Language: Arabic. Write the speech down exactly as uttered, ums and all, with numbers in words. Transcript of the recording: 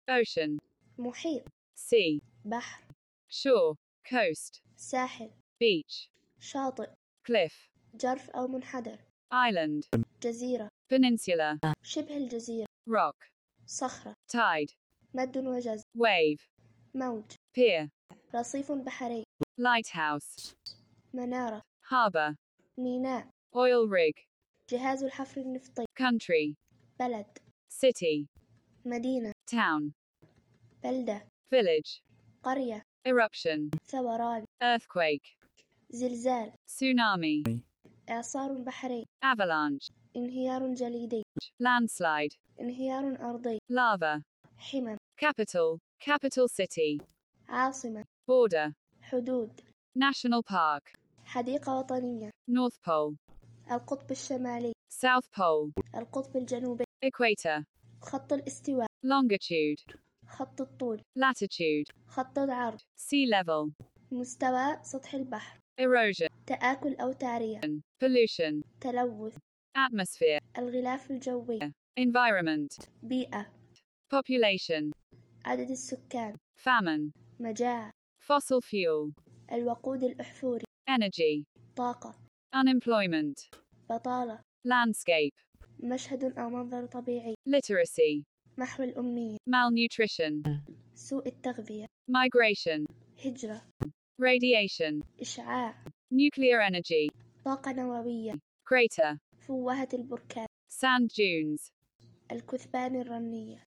ocean, محيط sea, بحر shore, coast, ساحل beach, شاطئ cliff, جرف أو منحدر island, جزيرة peninsula, شبه الجزيرة rock, صخرة tide, مد وجزر wave, موج pier, رصيف بحري lighthouse, منارة harbor, ميناء oil rig, جهاز الحفر النفطي country, بلد city, مدينة town, بلدة village, قرية eruption, ثوران earthquake, زلزال tsunami, إعصار بحري avalanche, انهيار جليدي landslide, انهيار أرضي lava, حمم capital, capital city, عاصمة border, حدود national park, حديقة وطنية north pole, القطب الشمالي south pole, القطب الجنوبي equator, خط الاستواء longitude, خط الطول latitude, خط العرض sea level, مستوى سطح البحر erosion, تآكل أو تعرية pollution, تلوث atmosphere, الغلاف الجوي environment, بيئة population, عدد السكان famine, مجاعة fossil fuel, الوقود الأحفوري energy, طاقة unemployment, بطالة landscape, مشهد أو منظر طبيعي literacy, محو الأمية malnutrition, سوء التغذية migration, هجرة radiation, إشعاع nuclear energy, طاقة نووية crater, فوهة البركان sand dunes, الكثبان الرملية